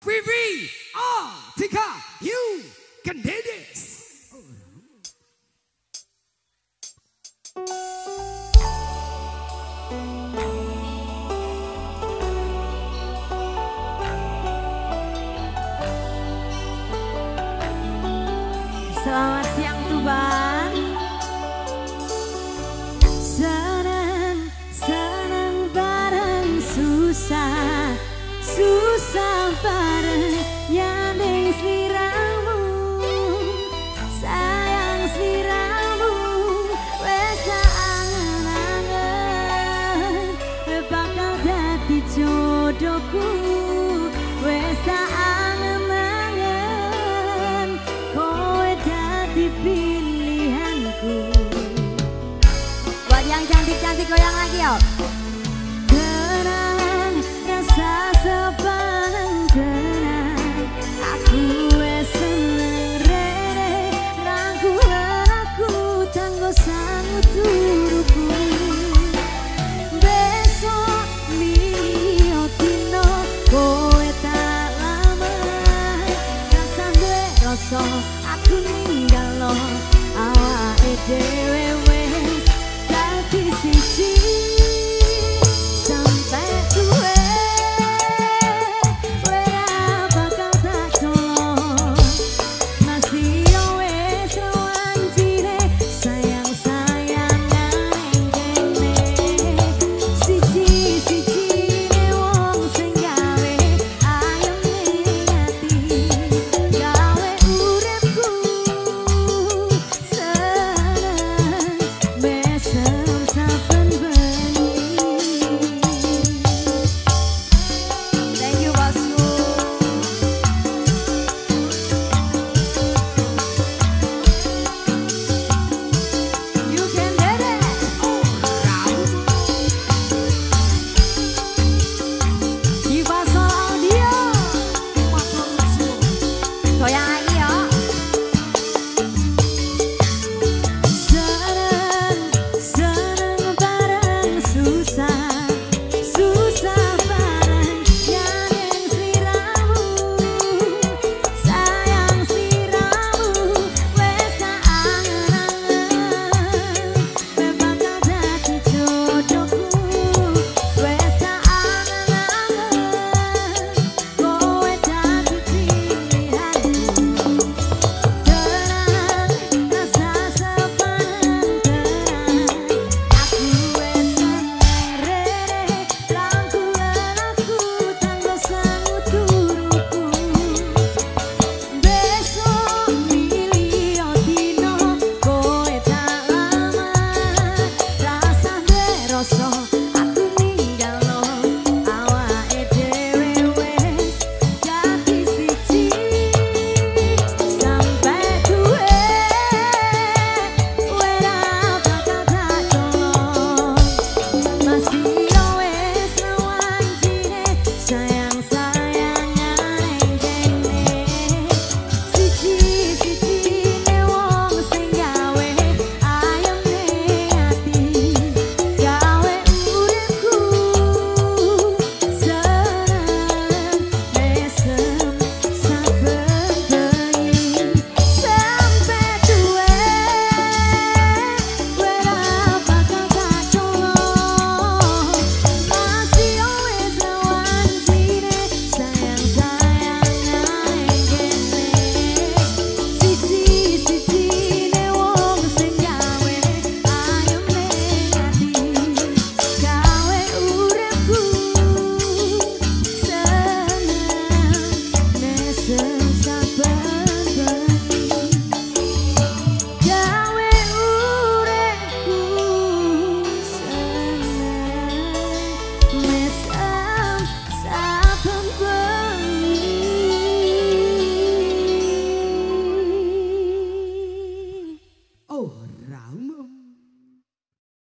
Vivi, Tika, you can do this. Selamat siang Tuban. Senang bareng susah, susah bareng nyanding sliramu, sayang sliramu, wes angen-angen bakal dadi jodohku, wes angen-angen kowe dadi pilihanku. Buat yang cantik-cantik goyang lagi yuk. Tenang, rasa sepaneng tenang, aku wes seneng rene, rangkulan aku tanggo sangu turuku. Besok liyo dino kowe tak lama, rasa gue rasa aku ninggalo awake dhewe wes dadi siji.